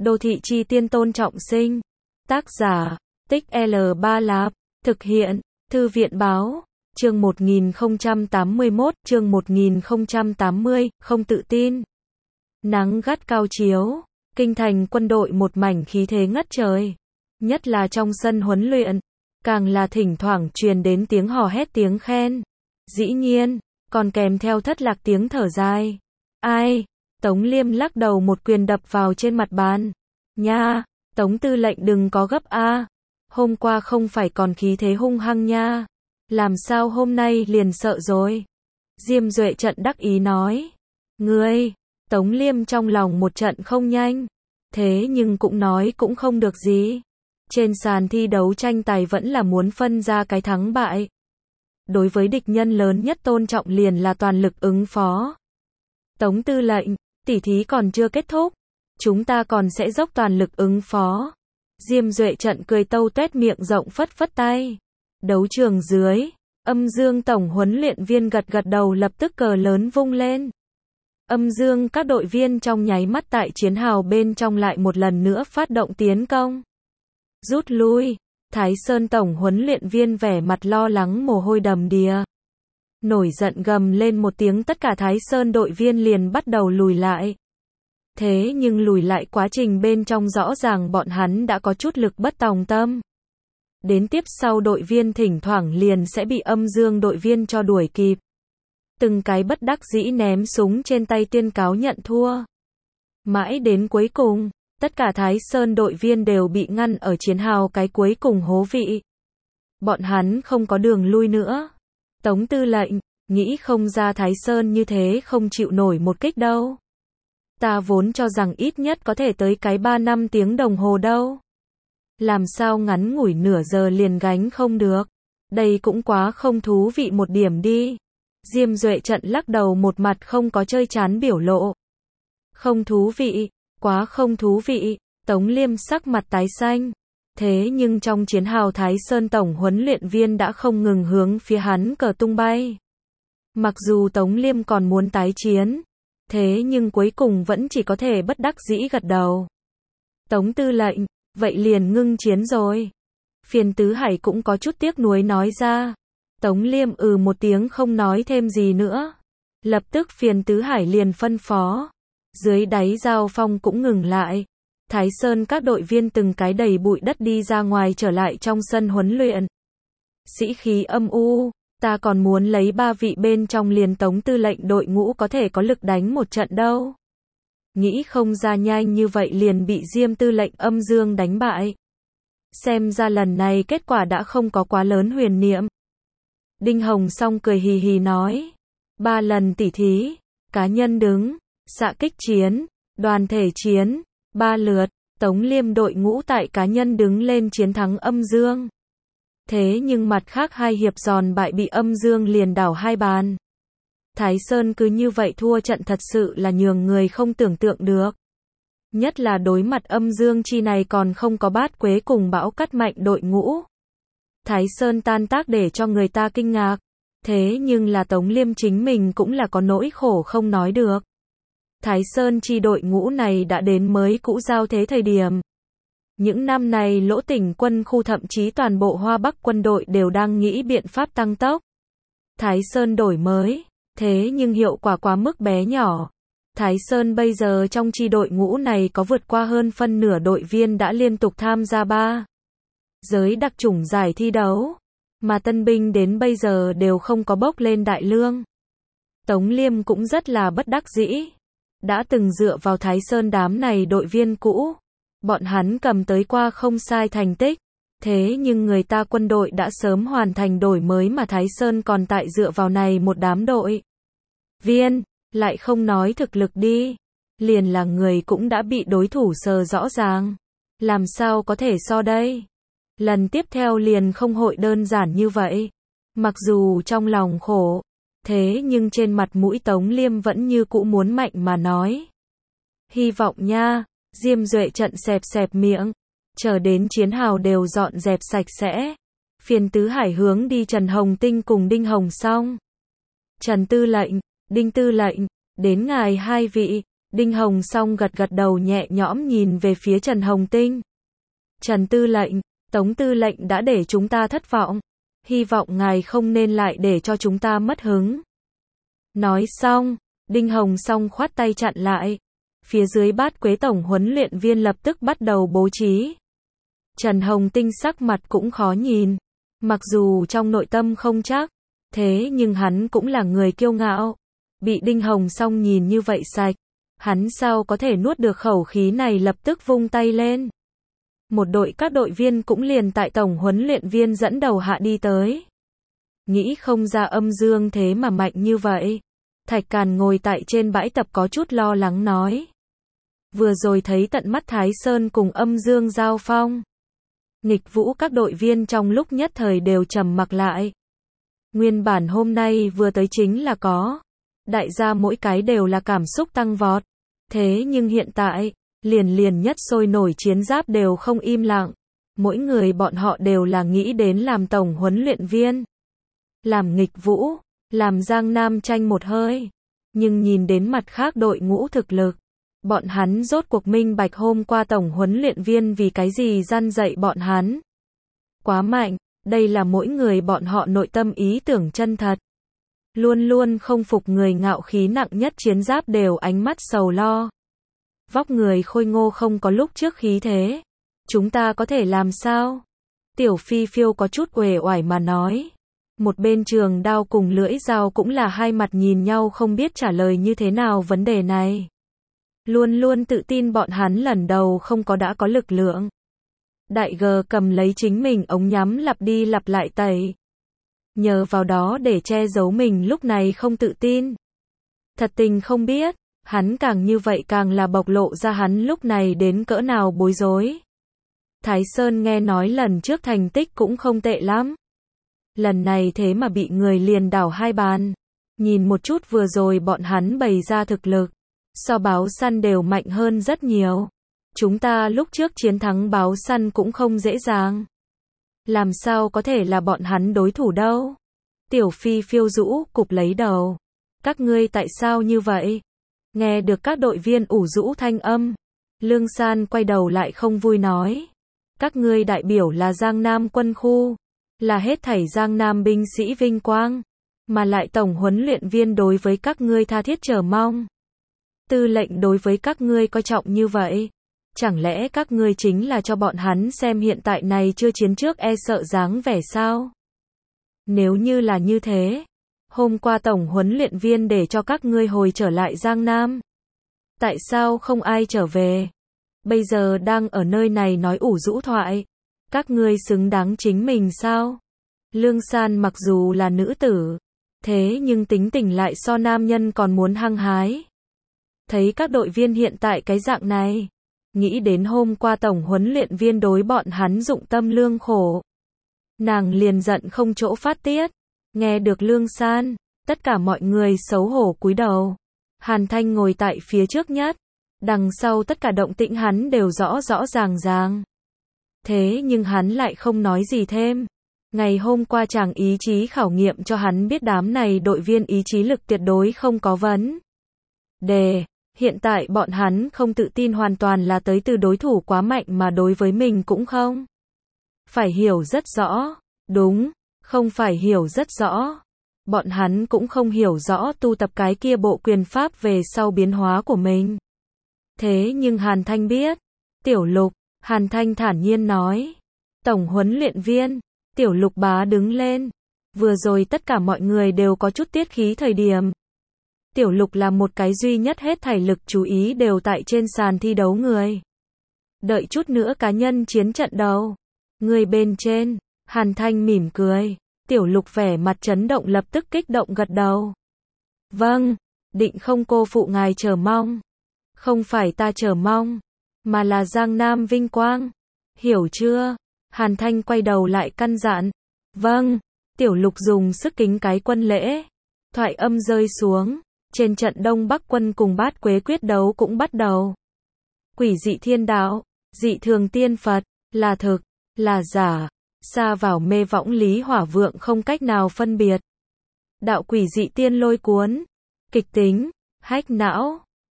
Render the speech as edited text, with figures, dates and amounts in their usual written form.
Đô thị chi tiên Tôn Trọng Sinh. Tác giả, Tích L Ba Lạp. Thực hiện, Thư viện báo. Chương 1081, chương 1080, không tự tin. Nắng gắt cao chiếu, kinh thành quân đội một mảnh khí thế ngất trời. Nhất là trong sân huấn luyện, càng là thỉnh thoảng truyền đến tiếng hò hét tiếng khen. Dĩ nhiên, còn kèm theo thất lạc tiếng thở dài. Ai? Tống Liêm lắc đầu một quyền đập vào trên mặt bàn. Nha, Tống tư lệnh đừng có gấp a. Hôm qua không phải còn khí thế hung hăng nha. Làm sao hôm nay liền sợ rồi? Diêm Duệ Trận đắc ý nói. Ngươi, Tống Liêm trong lòng một trận không nhanh. Thế nhưng cũng nói cũng không được gì. Trên sàn thi đấu tranh tài vẫn là muốn phân ra cái thắng bại. Đối với địch nhân lớn nhất tôn trọng liền là toàn lực ứng phó. Tống tư lệnh, tỉ thí còn chưa kết thúc. Chúng ta còn sẽ dốc toàn lực ứng phó. Diêm Duệ Trận cười tâu tuét miệng rộng phất phất tay. Đấu trường dưới, Âm Dương tổng huấn luyện viên gật gật đầu lập tức cờ lớn vung lên. Âm Dương các đội viên trong nháy mắt tại chiến hào bên trong lại một lần nữa phát động tiến công. Rút lui, Thái Sơn tổng huấn luyện viên vẻ mặt lo lắng mồ hôi đầm đìa. Nổi giận gầm lên một tiếng tất cả Thái Sơn đội viên liền bắt đầu lùi lại. Thế nhưng lùi lại quá trình bên trong rõ ràng bọn hắn đã có chút lực bất tòng tâm. Đến tiếp sau đội viên thỉnh thoảng liền sẽ bị Âm Dương đội viên cho đuổi kịp. Từng cái bất đắc dĩ ném súng trên tay tuyên cáo nhận thua. Mãi đến cuối cùng, tất cả Thái Sơn đội viên đều bị ngăn ở chiến hào cái cuối cùng hố vị. Bọn hắn không có đường lui nữa. Tống tư lệnh, nghĩ không ra Thái Sơn như thế không chịu nổi một kích đâu. Ta vốn cho rằng ít nhất có thể tới cái 3-5 tiếng đồng hồ đâu. Làm sao ngắn ngủi nửa giờ liền gánh không được. Đây cũng quá không thú vị một điểm đi. Diêm Duệ Trận lắc đầu một mặt không có chơi chán biểu lộ. Không thú vị, quá không thú vị. Tống Liêm sắc mặt tái xanh. Thế nhưng trong chiến hào Thái Sơn tổng huấn luyện viên đã không ngừng hướng phía hắn cờ tung bay. Mặc dù Tống Liêm còn muốn tái chiến, thế nhưng cuối cùng vẫn chỉ có thể bất đắc dĩ gật đầu. Tống tư lệnh, vậy liền ngưng chiến rồi. Phiền Tứ Hải cũng có chút tiếc nuối nói ra. Tống Liêm một tiếng không nói thêm gì nữa. Lập tức Phiền Tứ Hải liền phân phó. Dưới đáy giao phong cũng ngừng lại. Thái Sơn các đội viên từng cái đầy bụi đất đi ra ngoài trở lại trong sân huấn luyện. Sĩ khí âm u, ta còn muốn lấy 3 vị bên trong liền Tống tư lệnh đội ngũ có thể có lực đánh một trận đâu. Nghĩ không ra nhanh như vậy liền bị Diêm tư lệnh Âm Dương đánh bại. Xem ra lần này kết quả đã không có quá lớn huyền niệm. Đinh Hồng Song cười hì hì nói. 3 lần tỉ thí, cá nhân đứng, xạ kích chiến, đoàn thể chiến, 3 lượt, Tống Liêm đội ngũ tại cá nhân đứng lên chiến thắng Âm Dương. Thế nhưng mặt khác 2 hiệp giòn bại bị Âm Dương liền đảo 2 bàn. Thái Sơn cứ như vậy thua trận thật sự là nhường người không tưởng tượng được. Nhất là đối mặt Âm Dương chi này còn không có Bát Quế cùng Bão Cắt mạnh đội ngũ. Thái Sơn tan tác để cho người ta kinh ngạc. Thế nhưng là Tống Liêm chính mình cũng là có nỗi khổ không nói được. Thái Sơn chi đội ngũ này đã đến mới cũ giao thế thời điểm. Những năm này Lỗ Tỉnh quân khu thậm chí toàn bộ Hoa Bắc quân đội đều đang nghĩ biện pháp tăng tốc. Thái Sơn đổi mới, thế nhưng hiệu quả quá mức bé nhỏ. Thái Sơn bây giờ trong chi đội ngũ này có vượt qua hơn phân nửa đội viên đã liên tục tham gia 3 giới đặc chủng giải thi đấu, mà tân binh đến bây giờ đều không có bốc lên đại lương. Tống Liêm cũng rất là bất đắc dĩ. Đã từng dựa vào Thái Sơn đám này đội viên cũ, bọn hắn cầm tới qua không sai thành tích. Thế nhưng người ta quân đội đã sớm hoàn thành đổi mới mà Thái Sơn còn tại dựa vào này một đám đội viên, lại không nói thực lực đi. Liền là người cũng đã bị đối thủ sờ rõ ràng. Làm sao có thể so đây? Lần tiếp theo liền không hội đơn giản như vậy. Mặc dù trong lòng khổ, thế nhưng trên mặt mũi Tống Liêm vẫn như cũ muốn mạnh mà nói. Hy vọng nha. Diêm Duệ Trận xẹp xẹp miệng. Chờ đến chiến hào đều dọn dẹp sạch sẽ. Phiền Tứ Hải hướng đi Trần Hồng Tinh cùng Đinh Hồng Song. Trần tư lệnh, Đinh tư lệnh, đến ngài 2 vị. Đinh Hồng Song gật gật đầu nhẹ nhõm nhìn về phía Trần Hồng Tinh. Trần tư lệnh, Tống tư lệnh đã để chúng ta thất vọng. Hy vọng ngài không nên lại để cho chúng ta mất hứng. Nói xong, Đinh Hồng Song khoát tay chặn lại. Phía dưới Bát Quế tổng huấn luyện viên lập tức bắt đầu bố trí. Trần Hồng Tinh sắc mặt cũng khó nhìn. Mặc dù trong nội tâm không chắc, thế nhưng hắn cũng là người kiêu ngạo. Bị Đinh Hồng Song nhìn như vậy sạch, hắn sao có thể nuốt được khẩu khí này, lập tức vung tay lên. Một đội các đội viên cũng liền tại tổng huấn luyện viên dẫn đầu hạ đi tới. Nghĩ không ra Âm Dương thế mà mạnh như vậy. Thạch Càn ngồi tại trên bãi tập có chút lo lắng nói. Vừa rồi thấy tận mắt Thái Sơn cùng Âm Dương giao phong. Nghịch vũ các đội viên trong lúc nhất thời đều trầm mặc lại. Nguyên bản hôm nay vừa tới chính là có. Đại gia mỗi cái đều là cảm xúc tăng vọt. Thế nhưng hiện tại, liền nhất sôi nổi chiến giáp đều không im lặng. Mỗi người bọn họ đều là nghĩ đến làm tổng huấn luyện viên. Làm nghịch vũ, làm Giang Nam tranh một hơi. Nhưng nhìn đến mặt khác đội ngũ thực lực. Bọn hắn rốt cuộc minh bạch hôm qua tổng huấn luyện viên vì cái gì răn dạy bọn hắn. Quá mạnh, đây là mỗi người bọn họ nội tâm ý tưởng chân thật. Luôn luôn không phục người ngạo khí nặng nhất chiến giáp đều ánh mắt sầu lo. Vóc người khôi ngô không có lúc trước khí thế. Chúng ta có thể làm sao? Tiểu Phi Phiêu có chút uể oải mà nói. Một bên Trường Đao cùng Lưỡi Dao cũng là hai mặt nhìn nhau không biết trả lời như thế nào vấn đề này. Luôn luôn tự tin bọn hắn lần đầu không có đã có lực lượng. Đại G cầm lấy chính mình ống nhắm lặp đi lặp lại tẩy. Nhờ vào đó để che giấu mình lúc này không tự tin. Thật tình không biết, hắn càng như vậy càng là bộc lộ ra hắn lúc này đến cỡ nào bối rối. Thái Sơn nghe nói lần trước thành tích cũng không tệ lắm. Lần này thế mà bị người liền đảo hai bàn. Nhìn một chút vừa rồi bọn hắn bày ra thực lực. So Báo Săn đều mạnh hơn rất nhiều. Chúng ta lúc trước chiến thắng Báo Săn cũng không dễ dàng. Làm sao có thể là bọn hắn đối thủ đâu? Tiểu Phi Phiêu rũ cục lấy đầu. Các ngươi tại sao như vậy? Nghe được các đội viên ủ rũ thanh âm. Lương San quay đầu lại không vui nói. Các ngươi đại biểu là Giang Nam quân khu. Là hết thảy Giang Nam binh sĩ vinh quang. Mà lại tổng huấn luyện viên đối với các ngươi tha thiết chờ mong. Tư lệnh đối với các ngươi coi trọng như vậy. Chẳng lẽ các ngươi chính là cho bọn hắn xem hiện tại này chưa chiến trước e sợ dáng vẻ sao? Nếu như là như thế, hôm qua tổng huấn luyện viên để cho các ngươi hồi trở lại Giang Nam. Tại sao không ai trở về? Bây giờ đang ở nơi này nói ủ rũ thoại. Các ngươi xứng đáng chính mình sao? Lương San mặc dù là nữ tử, thế nhưng tính tình lại so nam nhân còn muốn hăng hái. Thấy các đội viên hiện tại cái dạng này, nghĩ đến hôm qua tổng huấn luyện viên đối bọn hắn dụng tâm lương khổ. Nàng liền giận không chỗ phát tiết. Nghe được Lương San, tất cả mọi người xấu hổ cúi đầu. Hàn Thanh ngồi tại phía trước nhất. Đằng sau tất cả động tĩnh hắn đều rõ ràng. Thế nhưng hắn lại không nói gì thêm. Ngày hôm qua chàng ý chí khảo nghiệm cho hắn biết đám này đội viên ý chí lực tuyệt đối không có vấn đề. Hiện tại bọn hắn không tự tin hoàn toàn là tới từ đối thủ quá mạnh mà đối với mình cũng không. Phải hiểu rất rõ. Đúng, không phải hiểu rất rõ. Bọn hắn cũng không hiểu rõ tu tập cái kia bộ quyền pháp về sau biến hóa của mình. Thế nhưng Hàn Thanh biết. Tiểu Lục, Hàn Thanh thản nhiên nói. Tổng huấn luyện viên, Tiểu Lục bá đứng lên. Vừa rồi tất cả mọi người đều có chút tiết khí thời điểm. Tiểu Lục là một cái duy nhất hết thảy lực chú ý đều tại trên sàn thi đấu người. Đợi chút nữa cá nhân chiến trận đầu. Người bên trên, Hàn Thanh mỉm cười. Tiểu Lục vẻ mặt chấn động lập tức kích động gật đầu. Vâng, định không cô phụ ngài chờ mong. Không phải ta chờ mong, mà là Giang Nam vinh quang. Hiểu chưa? Hàn Thanh quay đầu lại căn dặn. Vâng, Tiểu Lục dùng sức kính cái quân lễ. Thoại âm rơi xuống. Trên trận Đông Bắc quân cùng Bát Quế quyết đấu cũng bắt đầu. Quỷ dị thiên đạo, dị thường tiên Phật, là thực, là giả, xa vào mê võng Lý Hỏa Vượng không cách nào phân biệt. Đạo quỷ dị tiên lôi cuốn, kịch tính, hách não,